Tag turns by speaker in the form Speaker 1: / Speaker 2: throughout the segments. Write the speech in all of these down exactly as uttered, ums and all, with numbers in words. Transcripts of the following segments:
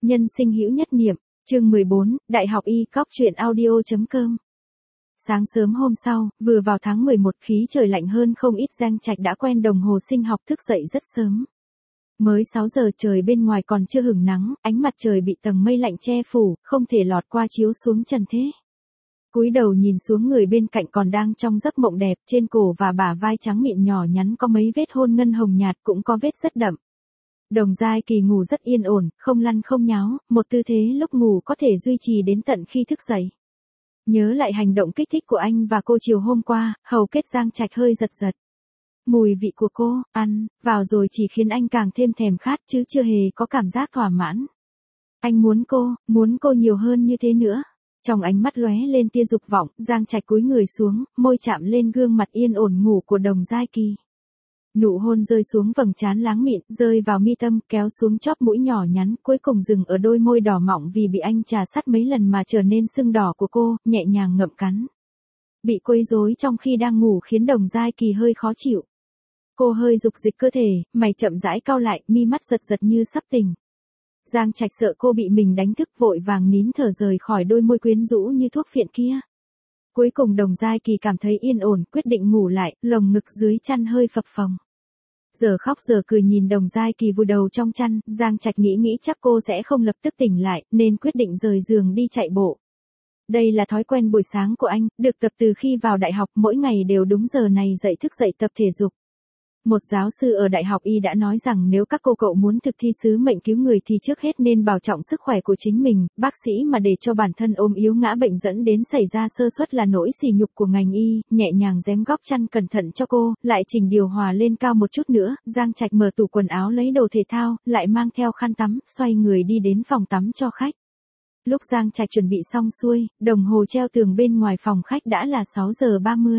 Speaker 1: Nhân sinh hữu nhất niệm, chương mười bốn, Đại học Y, cóc truyện audio.com. Sáng sớm hôm sau, vừa vào tháng mười một, khí trời lạnh hơn không ít. Giang Trạch đã quen đồng hồ sinh học thức dậy rất sớm. Mới sáu giờ trời bên ngoài còn chưa hửng nắng, ánh mặt trời bị tầng mây lạnh che phủ, không thể lọt qua chiếu xuống trần thế. Cúi đầu nhìn xuống người bên cạnh còn đang trong giấc mộng đẹp, trên cổ và bả vai trắng mịn nhỏ nhắn có mấy vết hôn ngân hồng nhạt, cũng có vết rất đậm. Đồng Giai Kỳ ngủ rất yên ổn, không lăn không nháo, một tư thế lúc ngủ có thể duy trì đến tận khi thức dậy. Nhớ lại hành động kích thích của anh và cô chiều hôm qua, hầu kết Giang Trạch hơi giật giật. Mùi vị của cô, ăn, vào rồi chỉ khiến anh càng thêm thèm khát chứ chưa hề có cảm giác thỏa mãn. Anh muốn cô, muốn cô nhiều hơn như thế nữa. Trong ánh mắt lóe lên tia dục vọng, Giang Trạch cúi người xuống, môi chạm lên gương mặt yên ổn ngủ của Đồng Giai Kỳ. Nụ hôn rơi xuống vầng trán láng mịn, rơi vào mi tâm, kéo xuống chóp mũi nhỏ nhắn, cuối cùng dừng ở đôi môi đỏ mọng vì bị anh trà sát mấy lần mà trở nên sưng đỏ của cô, nhẹ nhàng ngậm cắn. Bị quấy rối trong khi đang ngủ khiến Đồng Giai Kỳ hơi khó chịu. Cô hơi dục dịch cơ thể, mày chậm rãi cau lại, mi mắt giật giật như sắp tỉnh. Giang Trạch sợ cô bị mình đánh thức, vội vàng nín thở rời khỏi đôi môi quyến rũ như thuốc phiện kia. Cuối cùng Đồng Giai Kỳ cảm thấy yên ổn, quyết định ngủ lại, lồng ngực dưới chăn hơi phập phồng. Giờ khóc giờ cười nhìn Đồng Giai Kỳ vùi đầu trong chăn, Giang Trạch nghĩ nghĩ chắc cô sẽ không lập tức tỉnh lại, nên quyết định rời giường đi chạy bộ. Đây là thói quen buổi sáng của anh, được tập từ khi vào đại học, mỗi ngày đều đúng giờ này dậy thức dậy tập thể dục. Một giáo sư ở Đại học Y đã nói rằng nếu các cô cậu muốn thực thi sứ mệnh cứu người thì trước hết nên bảo trọng sức khỏe của chính mình, bác sĩ mà để cho bản thân ốm yếu ngã bệnh dẫn đến xảy ra sơ suất là nỗi sỉ nhục của ngành y. Nhẹ nhàng rém góc chăn cẩn thận cho cô, lại chỉnh điều hòa lên cao một chút nữa. Giang Trạch mở tủ quần áo lấy đồ thể thao, lại mang theo khăn tắm, xoay người đi đến phòng tắm cho khách. Lúc Giang Trạch chuẩn bị xong xuôi, đồng hồ treo tường bên ngoài phòng khách đã là sáu giờ ba mươi.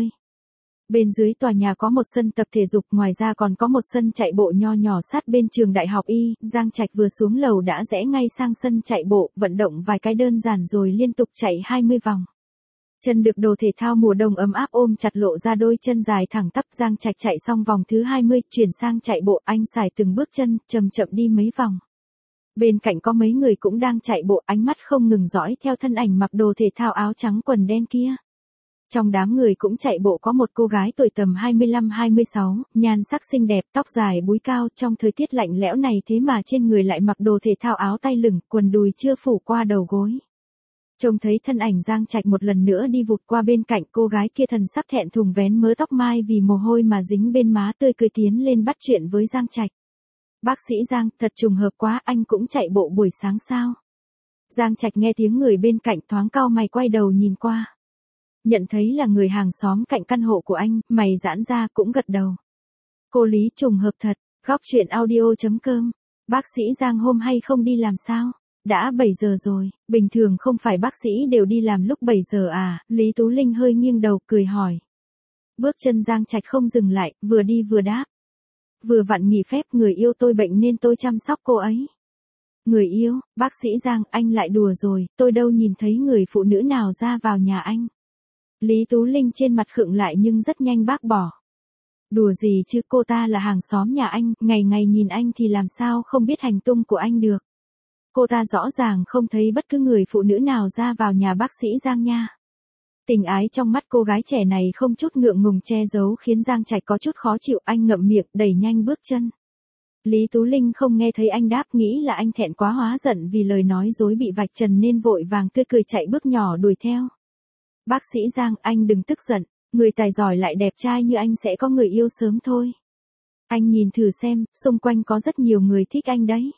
Speaker 1: Bên dưới tòa nhà có một sân tập thể dục, ngoài ra còn có một sân chạy bộ nho nhỏ sát bên trường Đại học Y. Giang Trạch vừa xuống lầu đã rẽ ngay sang sân chạy bộ, vận động vài cái đơn giản rồi liên tục chạy hai mươi vòng. Chân được đồ thể thao mùa đông ấm áp ôm chặt lộ ra đôi chân dài thẳng tắp. Giang Trạch chạy xong vòng thứ hai mươi, chuyển sang chạy bộ, anh xài từng bước chân, chậm chậm đi mấy vòng. Bên cạnh có mấy người cũng đang chạy bộ, ánh mắt không ngừng dõi theo thân ảnh mặc đồ thể thao áo trắng quần đen kia. Trong đám người cũng chạy bộ có một cô gái tuổi tầm hai mươi lăm hai mươi sáu, nhan sắc xinh đẹp, tóc dài búi cao, trong thời tiết lạnh lẽo này thế mà trên người lại mặc đồ thể thao áo tay lửng, quần đùi chưa phủ qua đầu gối. Trông thấy thân ảnh Giang Trạch một lần nữa đi vụt qua bên cạnh, cô gái kia thần sắc thẹn thùng vén mớ tóc mai vì mồ hôi mà dính bên má, tươi cười tiến lên bắt chuyện với Giang Trạch. Bác sĩ Giang, thật trùng hợp quá, anh cũng chạy bộ buổi sáng sao? Giang Trạch nghe tiếng người bên cạnh thoáng cau mày, quay đầu nhìn qua. Nhận thấy là người hàng xóm cạnh căn hộ của anh, mày giãn ra cũng gật đầu. Cô Lý, trùng hợp thật, góc truyện audio.com. Bác sĩ Giang hôm hay không đi làm sao? Đã bảy giờ rồi, bình thường không phải bác sĩ đều đi làm lúc bảy giờ à? Lý Tú Linh hơi nghiêng đầu cười hỏi. Bước chân Giang Trạch không dừng lại, vừa đi vừa đáp. Vừa vặn nghỉ phép, người yêu tôi bệnh nên tôi chăm sóc cô ấy. Người yêu, bác sĩ Giang, anh lại đùa rồi, tôi đâu nhìn thấy người phụ nữ nào ra vào nhà anh. Lý Tú Linh trên mặt khựng lại nhưng rất nhanh bác bỏ. Đùa gì chứ, cô ta là hàng xóm nhà anh, ngày ngày nhìn anh thì làm sao không biết hành tung của anh được. Cô ta rõ ràng không thấy bất cứ người phụ nữ nào ra vào nhà bác sĩ Giang nha. Tình ái trong mắt cô gái trẻ này không chút ngượng ngùng che giấu khiến Giang Trạch có chút khó chịu, anh ngậm miệng, đẩy nhanh bước chân. Lý Tú Linh không nghe thấy anh đáp, nghĩ là anh thẹn quá hóa giận vì lời nói dối bị vạch trần nên vội vàng tươi cười chạy bước nhỏ đuổi theo. Bác sĩ Giang, anh đừng tức giận, người tài giỏi lại đẹp trai như anh sẽ có người yêu sớm thôi. Anh nhìn thử xem, xung quanh có rất nhiều người thích anh đấy.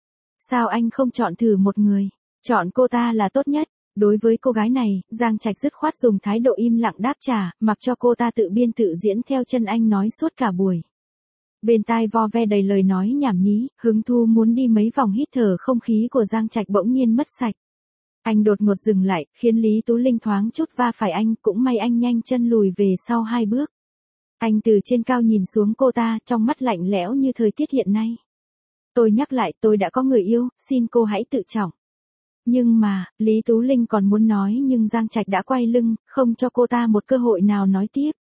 Speaker 1: Sao anh không chọn thử một người, chọn cô ta là tốt nhất. Đối với cô gái này, Giang Trạch dứt khoát dùng thái độ im lặng đáp trả, mặc cho cô ta tự biên tự diễn theo chân anh nói suốt cả buổi. Bên tai vo ve đầy lời nói nhảm nhí, hứng thu muốn đi mấy vòng hít thở không khí của Giang Trạch bỗng nhiên mất sạch. Anh đột ngột dừng lại, khiến Lý Tú Linh thoáng chút va phải anh, cũng may anh nhanh chân lùi về sau hai bước. Anh từ trên cao nhìn xuống cô ta, trong mắt lạnh lẽo như thời tiết hiện nay. Tôi nhắc lại, tôi đã có người yêu, xin cô hãy tự trọng. Nhưng mà, Lý Tú Linh còn muốn nói nhưng Giang Trạch đã quay lưng, không cho cô ta một cơ hội nào nói tiếp.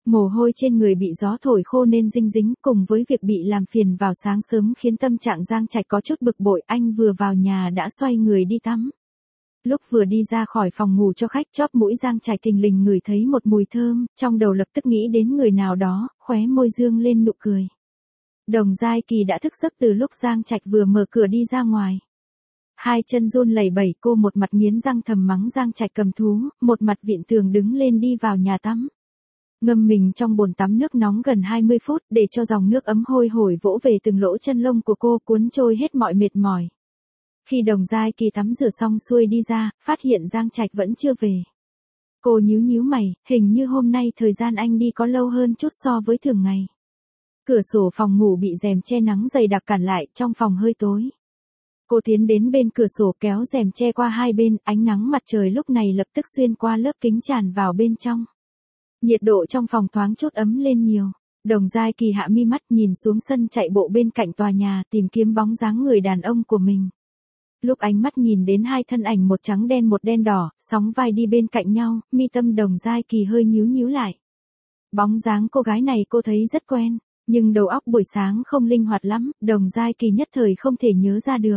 Speaker 1: Mồ hôi trên người bị gió thổi khô nên dinh dính, cùng với việc bị làm phiền vào sáng sớm khiến tâm trạng Giang Trạch có chút bực bội. Anh vừa vào nhà đã xoay người đi tắm. Lúc vừa đi ra khỏi phòng ngủ cho khách, chóp mũi Giang Trạch thình lình ngửi thấy một mùi thơm, trong đầu lập tức nghĩ đến người nào đó, khóe môi dương lên nụ cười. Đồng Giai Kỳ đã thức giấc từ lúc Giang Trạch vừa mở cửa đi ra ngoài. Hai chân run lẩy bẩy, cô một mặt nghiến răng thầm mắng Giang Trạch cầm thú, một mặt vịn tường đứng lên đi vào nhà tắm. Ngâm mình trong bồn tắm nước nóng gần hai mươi phút để cho dòng nước ấm hôi hổi vỗ về từng lỗ chân lông của cô, cuốn trôi hết mọi mệt mỏi. Khi Đồng Giai Kỳ tắm rửa xong xuôi đi ra, phát hiện Giang Trạch vẫn chưa về. Cô nhíu nhíu mày, hình như hôm nay thời gian anh đi có lâu hơn chút so với thường ngày. Cửa sổ phòng ngủ bị rèm che nắng dày đặc cản lại, trong phòng hơi tối. Cô tiến đến bên cửa sổ kéo rèm che qua hai bên, ánh nắng mặt trời lúc này lập tức xuyên qua lớp kính tràn vào bên trong. Nhiệt độ trong phòng thoáng chút ấm lên nhiều. Đồng Giai Kỳ hạ mi mắt nhìn xuống sân chạy bộ bên cạnh tòa nhà tìm kiếm bóng dáng người đàn ông của mình. Lúc ánh mắt nhìn đến hai thân ảnh một trắng đen một đen đỏ, sóng vai đi bên cạnh nhau, mi tâm Đồng Giai Kỳ hơi nhíu nhíu lại. Bóng dáng cô gái này cô thấy rất quen, nhưng đầu óc buổi sáng không linh hoạt lắm, Đồng Giai Kỳ nhất thời không thể nhớ ra được.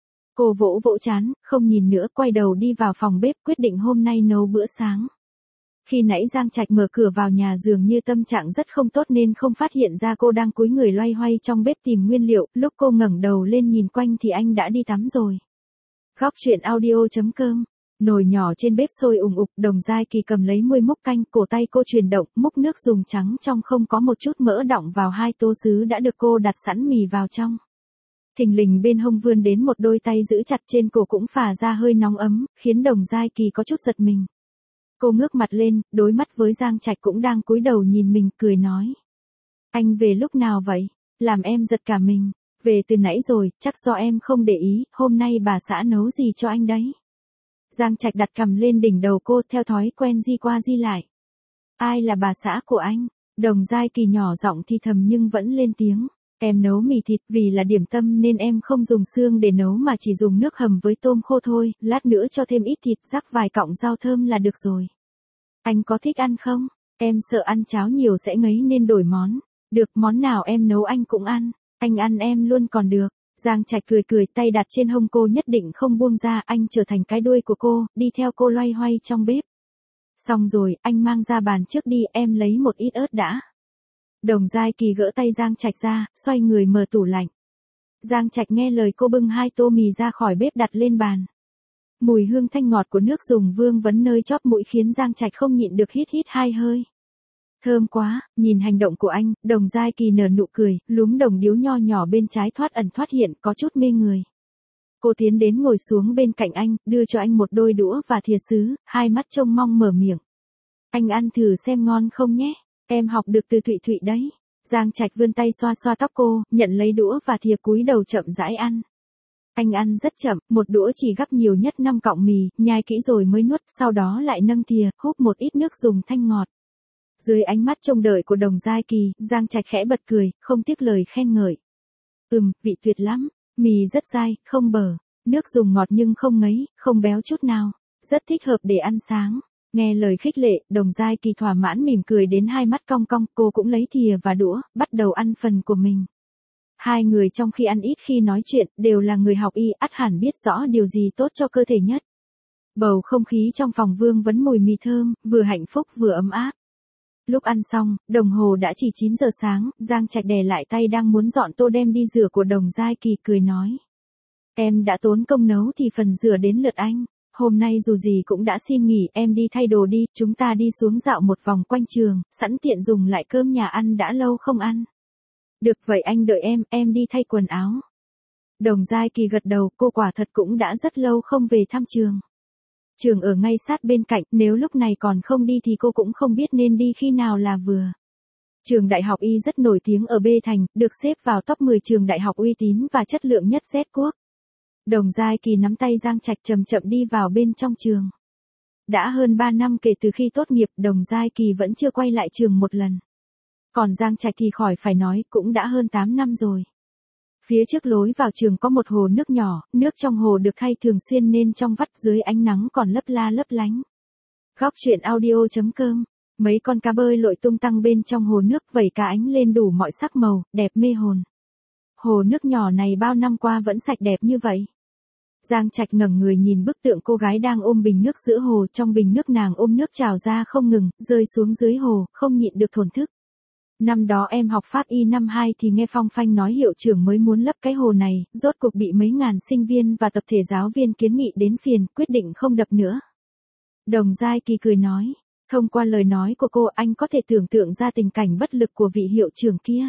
Speaker 1: Cô vỗ vỗ trán, không nhìn nữa, quay đầu đi vào phòng bếp quyết định hôm nay nấu bữa sáng. Khi nãy Giang Trạch mở cửa vào nhà dường như tâm trạng rất không tốt nên không phát hiện ra cô đang cúi người loay hoay trong bếp tìm nguyên liệu, lúc cô ngẩng đầu lên nhìn quanh thì anh đã đi tắm rồi. Góc truyện audio chấm com. Nồi nhỏ trên bếp sôi ùng ục, Đồng Giai Kỳ cầm lấy muôi múc canh, cổ tay cô chuyển động, múc nước dùng trắng trong không có một chút mỡ đọng vào hai tô sứ đã được cô đặt sẵn mì vào trong. Thình lình bên hông vươn đến một đôi tay giữ chặt trên cổ cũng phả ra hơi nóng ấm, khiến Đồng Giai Kỳ có chút giật mình. Cô ngước mặt lên, đối mắt với Giang Trạch cũng đang cúi đầu nhìn mình, cười nói. Anh về lúc nào vậy? Làm em giật cả mình. Về từ nãy rồi, chắc do em không để ý, hôm nay bà xã nấu gì cho anh đấy? Giang Trạch đặt cằm lên đỉnh đầu cô, theo thói quen di qua di lại. Ai là bà xã của anh? Đồng Giai Kỳ nhỏ giọng thì thầm nhưng vẫn lên tiếng. Em nấu mì thịt, vì là điểm tâm nên em không dùng xương để nấu mà chỉ dùng nước hầm với tôm khô thôi, lát nữa cho thêm ít thịt, rắc vài cọng rau thơm là được rồi. Anh có thích ăn không? Em sợ ăn cháo nhiều sẽ ngấy nên đổi món. Được, món nào em nấu anh cũng ăn. Anh ăn em luôn còn được. Giang Trạch cười cười, tay đặt trên hông cô nhất định không buông ra, anh trở thành cái đuôi của cô, đi theo cô loay hoay trong bếp. Xong rồi, anh mang ra bàn trước đi, em lấy một ít ớt đã. Đồng Giai Kỳ gỡ tay Giang Trạch ra, xoay người mở tủ lạnh. Giang Trạch nghe lời cô bưng hai tô mì ra khỏi bếp đặt lên bàn. Mùi hương thanh ngọt của nước dùng vương vấn nơi chóp mũi khiến Giang Trạch không nhịn được hít hít hai hơi. Thơm quá, nhìn hành động của anh, Đồng Giai Kỳ nở nụ cười, lúm đồng điếu nho nhỏ bên trái thoát ẩn thoát hiện, có chút mê người. Cô tiến đến ngồi xuống bên cạnh anh, đưa cho anh một đôi đũa và thìa sứ, hai mắt trông mong mở miệng. Anh ăn thử xem ngon không nhé, em học được từ Thụy Thụy đấy. Giang Trạch vươn tay xoa xoa tóc cô, nhận lấy đũa và thìa cúi đầu chậm rãi ăn. Anh ăn rất chậm, một đũa chỉ gắp nhiều nhất năm cọng mì, nhai kỹ rồi mới nuốt, sau đó lại nâng thìa, húp một ít nước dùng thanh ngọt. Dưới ánh mắt trông đợi của Đồng Giai Kỳ, Giang Trạch khẽ bật cười, không tiếc lời khen ngợi. Ừm, vị tuyệt lắm, mì rất dai, không bở, nước dùng ngọt nhưng không ngấy, không béo chút nào, rất thích hợp để ăn sáng. Nghe lời khích lệ, Đồng Giai Kỳ thỏa mãn mỉm cười đến hai mắt cong cong, cô cũng lấy thìa và đũa, bắt đầu ăn phần của mình. Hai người trong khi ăn ít khi nói chuyện, đều là người học y, ắt hẳn biết rõ điều gì tốt cho cơ thể nhất. Bầu không khí trong phòng vương vấn mùi mì thơm, vừa hạnh phúc vừa ấm áp. Lúc ăn xong, đồng hồ đã chỉ chín giờ sáng, Giang Trạch đè lại tay đang muốn dọn tô đem đi rửa của Đồng Giai Kỳ, cười nói. Em đã tốn công nấu thì phần rửa đến lượt anh. Hôm nay dù gì cũng đã xin nghỉ, em đi thay đồ đi, chúng ta đi xuống dạo một vòng quanh trường, sẵn tiện dùng lại cơm nhà ăn đã lâu không ăn. Được vậy anh đợi em, em đi thay quần áo. Đồng Giai Kỳ gật đầu, cô quả thật cũng đã rất lâu không về thăm trường. Trường ở ngay sát bên cạnh, nếu lúc này còn không đi thì cô cũng không biết nên đi khi nào là vừa. Trường Đại học Y rất nổi tiếng ở B Thành, được xếp vào top mười trường đại học uy tín và chất lượng nhất Z quốc. Đồng Giai Kỳ nắm tay Giang Trạch chậm chậm đi vào bên trong trường. Đã hơn ba năm kể từ khi tốt nghiệp, Đồng Giai Kỳ vẫn chưa quay lại trường một lần. Còn Giang Trạch thì khỏi phải nói, cũng đã hơn tám năm rồi. Phía trước lối vào trường có một hồ nước nhỏ, nước trong hồ được thay thường xuyên nên trong vắt dưới ánh nắng còn lấp la lấp lánh. Góc truyện audio chấm com Mấy con cá bơi lội tung tăng bên trong hồ nước vẩy cá ánh lên đủ mọi sắc màu, đẹp mê hồn. Hồ nước nhỏ này bao năm qua vẫn sạch đẹp như vậy. Giang Trạch ngẩng người nhìn bức tượng cô gái đang ôm bình nước giữa hồ, trong bình nước nàng ôm nước trào ra không ngừng, rơi xuống dưới hồ, không nhịn được thổn thức. Năm đó em học pháp y năm hai thì nghe Phong Phanh nói hiệu trưởng mới muốn lấp cái hồ này, rốt cuộc bị mấy ngàn sinh viên và tập thể giáo viên kiến nghị đến phiền, quyết định không đập nữa. Đồng Giai Kỳ cười nói, thông qua lời nói của cô anh có thể tưởng tượng ra tình cảnh bất lực của vị hiệu trưởng kia.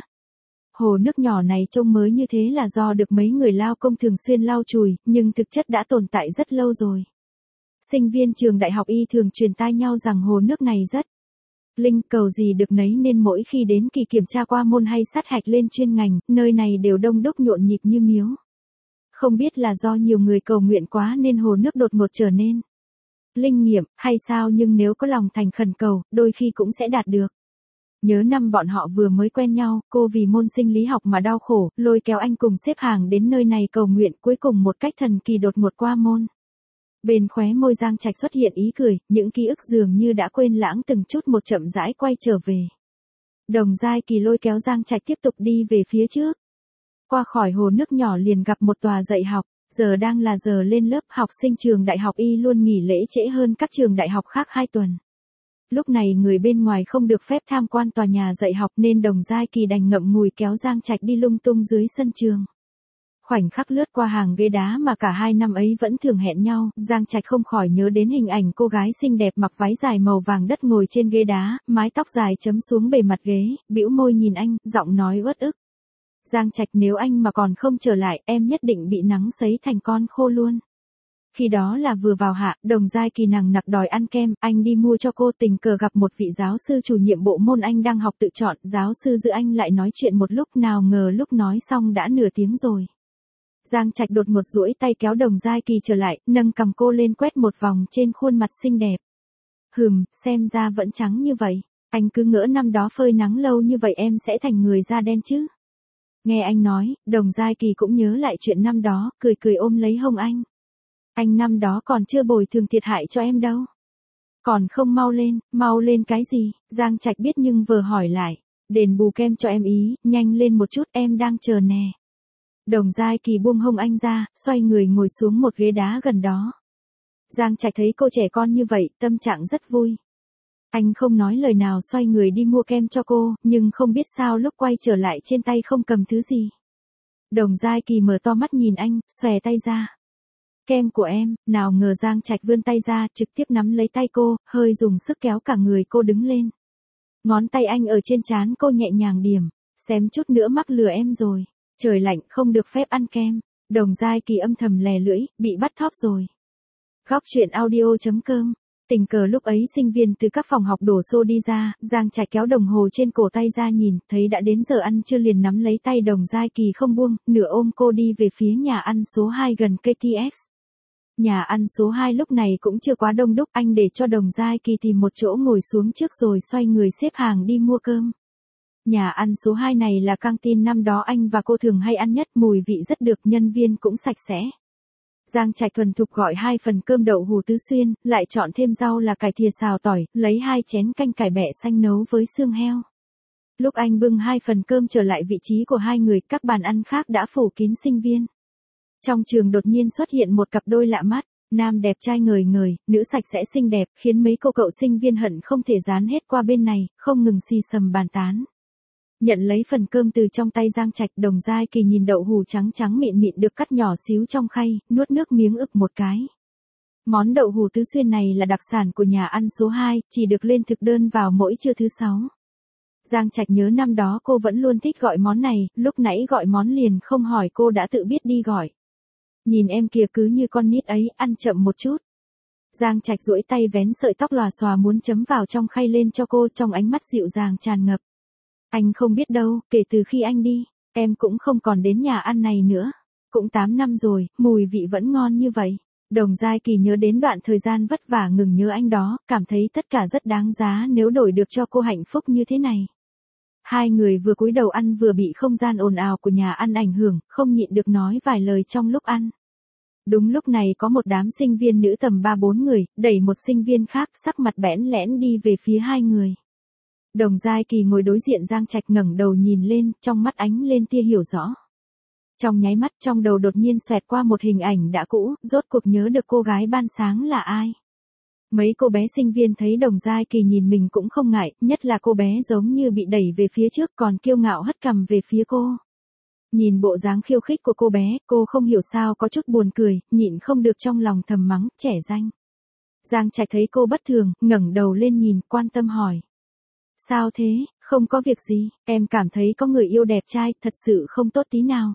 Speaker 1: Hồ nước nhỏ này trông mới như thế là do được mấy người lao công thường xuyên lau chùi, nhưng thực chất đã tồn tại rất lâu rồi. Sinh viên trường đại học y thường truyền tai nhau rằng hồ nước này rất linh cầu gì được nấy nên mỗi khi đến kỳ kiểm tra qua môn hay sát hạch lên chuyên ngành, nơi này đều đông đúc nhộn nhịp như miếu. Không biết là do nhiều người cầu nguyện quá nên hồ nước đột ngột trở nên linh nghiệm hay sao, nhưng nếu có lòng thành khẩn cầu, đôi khi cũng sẽ đạt được. Nhớ năm bọn họ vừa mới quen nhau, cô vì môn sinh lý học mà đau khổ, lôi kéo anh cùng xếp hàng đến nơi này cầu nguyện, cuối cùng một cách thần kỳ đột ngột qua môn. Bên khóe môi Giang Trạch xuất hiện ý cười, những ký ức dường như đã quên lãng từng chút một chậm rãi quay trở về. Đồng Giai Kỳ lôi kéo Giang Trạch tiếp tục đi về phía trước. Qua khỏi hồ nước nhỏ liền gặp một tòa dạy học, giờ đang là giờ lên lớp, học sinh trường đại học y luôn nghỉ lễ trễ hơn các trường đại học khác hai tuần. Lúc này người bên ngoài không được phép tham quan tòa nhà dạy học nên Đồng Giai Kỳ đành ngậm ngùi kéo Giang Trạch đi lung tung dưới sân trường. Khoảnh khắc lướt qua hàng ghế đá mà cả hai năm ấy vẫn thường hẹn nhau, Giang Trạch không khỏi nhớ đến hình ảnh cô gái xinh đẹp mặc váy dài màu vàng đất ngồi trên ghế đá, mái tóc dài chấm xuống bề mặt ghế, bĩu môi nhìn anh, giọng nói uất ức. Giang Trạch, nếu anh mà còn không trở lại, em nhất định bị nắng sấy thành con khô luôn. Khi đó là vừa vào hạ, Đồng Giai Kỳ nằng nặc đòi ăn kem, anh đi mua cho cô, tình cờ gặp một vị giáo sư chủ nhiệm bộ môn anh đang học tự chọn, giáo sư giữ anh lại nói chuyện một lúc, nào ngờ lúc nói xong đã nửa tiếng rồi. Giang Trạch đột ngột duỗi tay kéo Đồng Giai Kỳ trở lại, nâng cầm cô lên quét một vòng trên khuôn mặt xinh đẹp. Hừm, xem ra vẫn trắng như vậy, anh cứ ngỡ năm đó phơi nắng lâu như vậy em sẽ thành người da đen chứ. Nghe anh nói, Đồng Giai Kỳ cũng nhớ lại chuyện năm đó, cười cười ôm lấy hông anh. Anh năm đó còn chưa bồi thường thiệt hại cho em đâu. Còn không mau lên, mau lên cái gì, Giang Trạch biết nhưng vừa hỏi lại. Đền bù kem cho em ý, nhanh lên một chút, em đang chờ nè. Đồng Giai Kỳ buông hông anh ra, xoay người ngồi xuống một ghế đá gần đó. Giang Trạch thấy cô trẻ con như vậy, tâm trạng rất vui. Anh không nói lời nào xoay người đi mua kem cho cô, nhưng không biết sao lúc quay trở lại trên tay không cầm thứ gì. Đồng Giai Kỳ mở to mắt nhìn anh, xòe tay ra. Kem của em, nào ngờ Giang Trạch vươn tay ra, trực tiếp nắm lấy tay cô, hơi dùng sức kéo cả người cô đứng lên. Ngón tay anh ở trên trán cô nhẹ nhàng điểm, xém chút nữa mắc lừa em rồi. Trời lạnh không được phép ăn kem. Đồng Giai Kỳ âm thầm lè lưỡi, bị bắt thóp rồi. Góc truyện audio chấm com. Tình cờ lúc ấy sinh viên từ các phòng học đổ xô đi ra, Giang Trạch kéo đồng hồ trên cổ tay ra nhìn, thấy đã đến giờ ăn trưa liền nắm lấy tay Đồng Giai Kỳ không buông, nửa ôm cô đi về phía nhà ăn số hai gần ca tê ét. Nhà ăn số hai lúc này cũng chưa quá đông đúc, anh để cho Đồng Giai Kỳ tìm một chỗ ngồi xuống trước rồi xoay người xếp hàng đi mua cơm. Nhà ăn số hai này là căng tin năm đó anh và cô thường hay ăn nhất, mùi vị rất được, nhân viên cũng sạch sẽ. Giang Trạch thuần thục gọi hai phần cơm đậu hù tứ xuyên, lại chọn thêm rau là cải thìa xào tỏi, lấy hai chén canh cải bẹ xanh nấu với xương heo. Lúc anh bưng hai phần cơm trở lại vị trí của hai người, các bàn ăn khác đã phủ kín sinh viên. Trong trường đột nhiên xuất hiện một cặp đôi lạ mắt, nam đẹp trai ngời ngời, nữ sạch sẽ xinh đẹp, khiến mấy cô cậu sinh viên hận không thể dán hết qua bên này, không ngừng xì xầm bàn tán. Nhận lấy phần cơm từ trong tay Giang Trạch, Đồng Giai Kỳ nhìn đậu hù trắng trắng mịn mịn được cắt nhỏ xíu trong khay, nuốt nước miếng ực một cái. Món đậu hù tứ xuyên này là đặc sản của nhà ăn số hai, chỉ được lên thực đơn vào mỗi trưa thứ sáu. Giang Trạch nhớ năm đó cô vẫn luôn thích gọi món này, lúc nãy gọi món liền không hỏi cô đã tự biết đi gọi. Nhìn em kìa cứ như con nít ấy, ăn chậm một chút. Giang Trạch duỗi tay vén sợi tóc lòa xòa muốn chấm vào trong khay lên cho cô, trong ánh mắt dịu dàng tràn ngập. Anh không biết đâu, kể từ khi anh đi, em cũng không còn đến nhà ăn này nữa. Cũng tám năm rồi, mùi vị vẫn ngon như vậy. Đồng Giai Kỳ nhớ đến đoạn thời gian vất vả ngừng nhớ anh đó, cảm thấy tất cả rất đáng giá nếu đổi được cho cô hạnh phúc như thế này. Hai người vừa cúi đầu ăn vừa bị không gian ồn ào của nhà ăn ảnh hưởng, không nhịn được nói vài lời trong lúc ăn. Đúng lúc này có một đám sinh viên nữ tầm ba bốn người, đẩy một sinh viên khác sắc mặt bẽn lẽn đi về phía hai người. Đồng Giai Kỳ ngồi đối diện Giang Trạch ngẩng đầu nhìn lên, trong mắt ánh lên tia hiểu rõ. Trong nháy mắt trong đầu đột nhiên xoẹt qua một hình ảnh đã cũ, rốt cuộc nhớ được cô gái ban sáng là ai. Mấy cô bé sinh viên thấy Đồng Giai Kỳ nhìn mình cũng không ngại, nhất là cô bé giống như bị đẩy về phía trước còn kiêu ngạo hất cằm về phía cô. Nhìn bộ dáng khiêu khích của cô bé, cô không hiểu sao có chút buồn cười, nhịn không được trong lòng thầm mắng, trẻ danh. Giang Trạch thấy cô bất thường, ngẩng đầu lên nhìn, quan tâm hỏi. Sao thế, không có việc gì, em cảm thấy có người yêu đẹp trai, thật sự không tốt tí nào.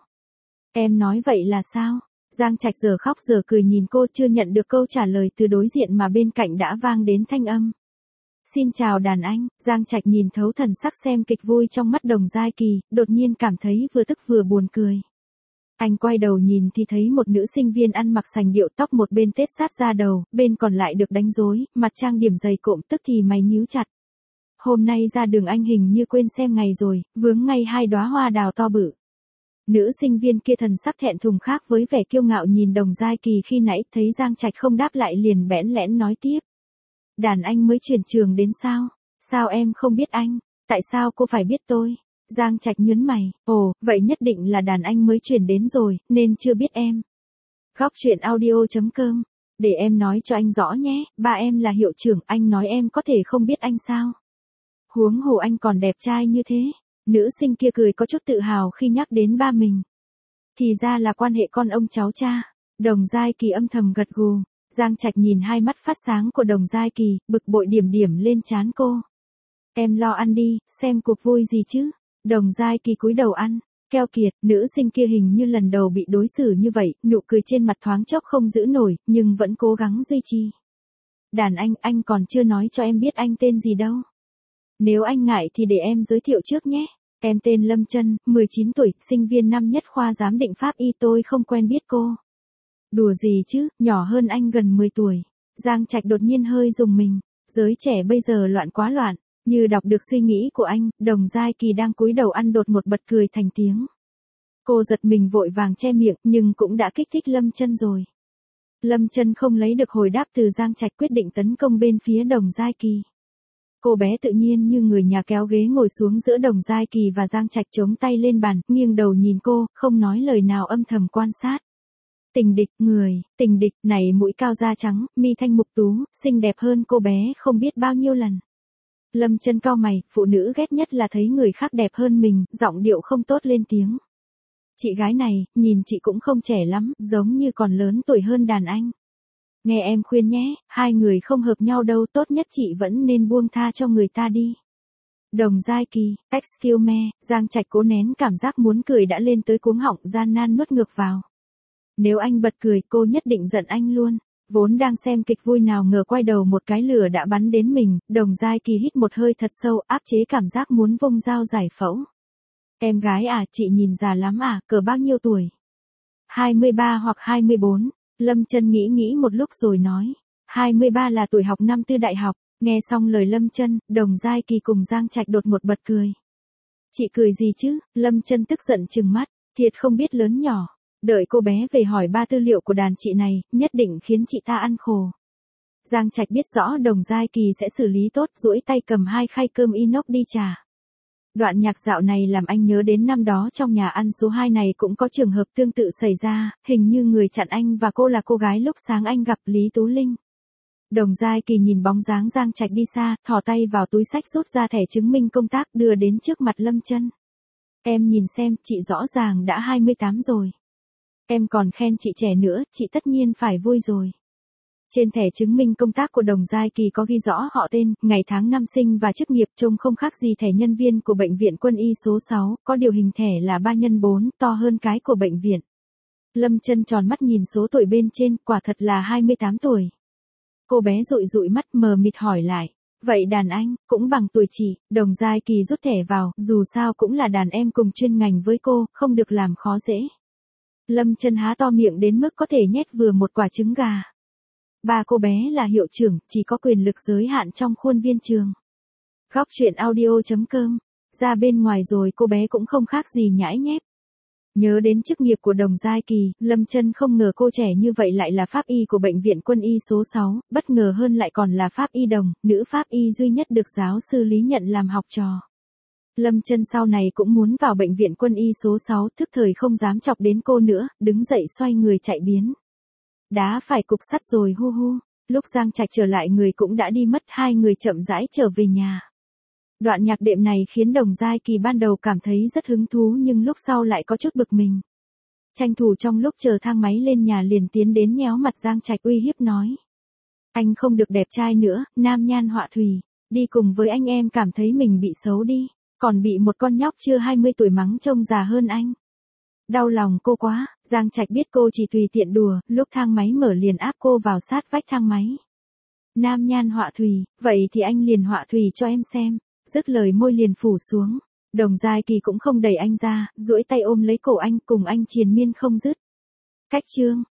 Speaker 1: Em nói vậy là sao? Giang Trạch giờ khóc giờ cười nhìn cô, chưa nhận được câu trả lời từ đối diện mà bên cạnh đã vang đến thanh âm. Xin chào đàn anh, Giang Trạch nhìn thấu thần sắc xem kịch vui trong mắt Đồng Giai Kỳ, đột nhiên cảm thấy vừa tức vừa buồn cười. Anh quay đầu nhìn thì thấy một nữ sinh viên ăn mặc sành điệu, tóc một bên tết sát ra đầu, bên còn lại được đánh rối, mặt trang điểm dày cộm, tức thì mày nhíu chặt. Hôm nay ra đường anh hình như quên xem ngày rồi, vướng ngay hai đóa hoa đào to bự. Nữ sinh viên kia thần sắc thẹn thùng khác với vẻ kiêu ngạo nhìn Đồng Giai Kỳ khi nãy, thấy Giang Trạch không đáp lại liền bẽn lẽn nói tiếp. Đàn anh mới chuyển trường đến sao? Sao em không biết anh? Tại sao cô phải biết tôi? Giang Trạch nhớn mày, ồ, vậy nhất định là đàn anh mới chuyển đến rồi, nên chưa biết em. Góc truyện audio chấm com, để em nói cho anh rõ nhé, ba em là hiệu trưởng, anh nói em có thể không biết anh sao? Huống hồ anh còn đẹp trai như thế. Nữ sinh kia cười có chút tự hào khi nhắc đến ba mình. Thì ra là quan hệ con ông cháu cha. Đồng Giai Kỳ âm thầm gật gù. Giang Trạch nhìn hai mắt phát sáng của Đồng Giai Kỳ, bực bội điểm điểm lên trán cô. Em lo ăn đi, xem cuộc vui gì chứ. Đồng Giai Kỳ cúi đầu ăn. Keo kiệt, nữ sinh kia hình như lần đầu bị đối xử như vậy, nụ cười trên mặt thoáng chốc không giữ nổi, nhưng vẫn cố gắng duy trì. Đàn anh, anh còn chưa nói cho em biết anh tên gì đâu. Nếu anh ngại thì để em giới thiệu trước nhé. Em tên Lâm Chân, mười chín tuổi, sinh viên năm nhất khoa giám định pháp y, tôi không quen biết cô. Đùa gì chứ, nhỏ hơn anh gần mười tuổi. Giang Trạch đột nhiên hơi rùng mình. Giới trẻ bây giờ loạn quá loạn. Như đọc được suy nghĩ của anh, Đồng Giai Kỳ đang cúi đầu ăn đột một bật cười thành tiếng. Cô giật mình vội vàng che miệng, nhưng cũng đã kích thích Lâm Chân rồi. Lâm Chân không lấy được hồi đáp từ Giang Trạch, quyết định tấn công bên phía Đồng Giai Kỳ. Cô bé tự nhiên như người nhà kéo ghế ngồi xuống giữa Đồng Giai Kỳ và Giang Trạch, chống tay lên bàn, nghiêng đầu nhìn cô, không nói lời nào, âm thầm quan sát. Tình địch, người, tình địch, này mũi cao da trắng, mi thanh mục tú, xinh đẹp hơn cô bé không biết bao nhiêu lần. Lâm Chân cau mày, phụ nữ ghét nhất là thấy người khác đẹp hơn mình, giọng điệu không tốt lên tiếng. Chị gái này, nhìn chị cũng không trẻ lắm, giống như còn lớn tuổi hơn đàn anh. Nghe em khuyên nhé, hai người không hợp nhau đâu, tốt nhất chị vẫn nên buông tha cho người ta đi. Đồng Giai Kỳ, excuse me, Giang Trạch cố nén cảm giác muốn cười đã lên tới cuống họng, gian nan nuốt ngược vào. Nếu anh bật cười, cô nhất định giận anh luôn. Vốn đang xem kịch vui nào ngờ quay đầu một cái lửa đã bắn đến mình, Đồng Giai Kỳ hít một hơi thật sâu, áp chế cảm giác muốn vung dao giải phẫu. Em gái à, chị nhìn già lắm à, cỡ bao nhiêu tuổi? hai mươi ba hoặc hai mươi bốn. Lâm Chân nghĩ nghĩ một lúc rồi nói. hai mươi ba là tuổi học năm tư đại học. Nghe xong lời Lâm Chân, Đồng Giai Kỳ cùng Giang Trạch đột một bật cười. Chị cười gì chứ? Lâm Chân tức giận trừng mắt. Thiệt không biết lớn nhỏ. Đợi cô bé về hỏi ba tư liệu của đàn chị này, nhất định khiến chị ta ăn khổ. Giang Trạch biết rõ Đồng Giai Kỳ sẽ xử lý tốt, duỗi tay cầm hai khay cơm inox đi trả. Đoạn nhạc dạo này làm anh nhớ đến năm đó trong nhà ăn số hai này cũng có trường hợp tương tự xảy ra, hình như người chặn anh và cô là cô gái lúc sáng anh gặp Lý Tú Linh. Đồng Giai Kỳ nhìn bóng dáng Giang Trạch đi xa, thò tay vào túi xách rút ra thẻ chứng minh công tác đưa đến trước mặt Lâm Chân. Em nhìn xem, chị rõ ràng đã hai mươi tám rồi. Em còn khen chị trẻ nữa, chị tất nhiên phải vui rồi. Trên thẻ chứng minh công tác của Đồng Giai Kỳ có ghi rõ họ tên, ngày tháng năm sinh và chức nghiệp, trông không khác gì thẻ nhân viên của bệnh viện Quân y số sáu, có điều hình thẻ là ba nhân bốn, to hơn cái của bệnh viện. Lâm Chân tròn mắt nhìn số tuổi bên trên, quả thật là hai mươi tám tuổi. Cô bé dụi dụi mắt mờ mịt hỏi lại, vậy đàn anh, cũng bằng tuổi chị. Đồng Giai Kỳ rút thẻ vào, dù sao cũng là đàn em cùng chuyên ngành với cô, không được làm khó dễ. Lâm Chân há to miệng đến mức có thể nhét vừa một quả trứng gà. Ba cô bé là hiệu trưởng, chỉ có quyền lực giới hạn trong khuôn viên trường. Góc truyện audio chấm com. Ra bên ngoài rồi cô bé cũng không khác gì nhãi nhép. Nhớ đến chức nghiệp của Đồng Giai Kỳ, Lâm Chân không ngờ cô trẻ như vậy lại là pháp y của bệnh viện quân y số sáu, bất ngờ hơn lại còn là pháp y đồng, nữ pháp y duy nhất được giáo sư Lý nhận làm học trò. Lâm Chân sau này cũng muốn vào bệnh viện quân y số sáu, thức thời không dám chọc đến cô nữa, đứng dậy xoay người chạy biến. Đá phải cục sắt rồi hu hu, lúc Giang Trạch trở lại người cũng đã đi mất, hai người chậm rãi trở về nhà. Đoạn nhạc đệm này khiến Đồng Giai Kỳ ban đầu cảm thấy rất hứng thú nhưng lúc sau lại có chút bực mình. Tranh thủ trong lúc chờ thang máy lên nhà liền tiến đến nhéo mặt Giang Trạch uy hiếp nói. Anh không được đẹp trai nữa, nam nhan họa thủy, đi cùng với anh em cảm thấy mình bị xấu đi, còn bị một con nhóc chưa hai mươi tuổi mắng trông già hơn anh. Đau lòng cô quá, Giang Trạch biết cô chỉ tùy tiện đùa, lúc thang máy mở liền áp cô vào sát vách thang máy. Nam nhan họa thủy, vậy thì anh liền họa thủy cho em xem. Dứt lời môi liền phủ xuống. Đồng Giai Kỳ cũng không đẩy anh ra, duỗi tay ôm lấy cổ anh cùng anh triền miên không dứt. Cách chương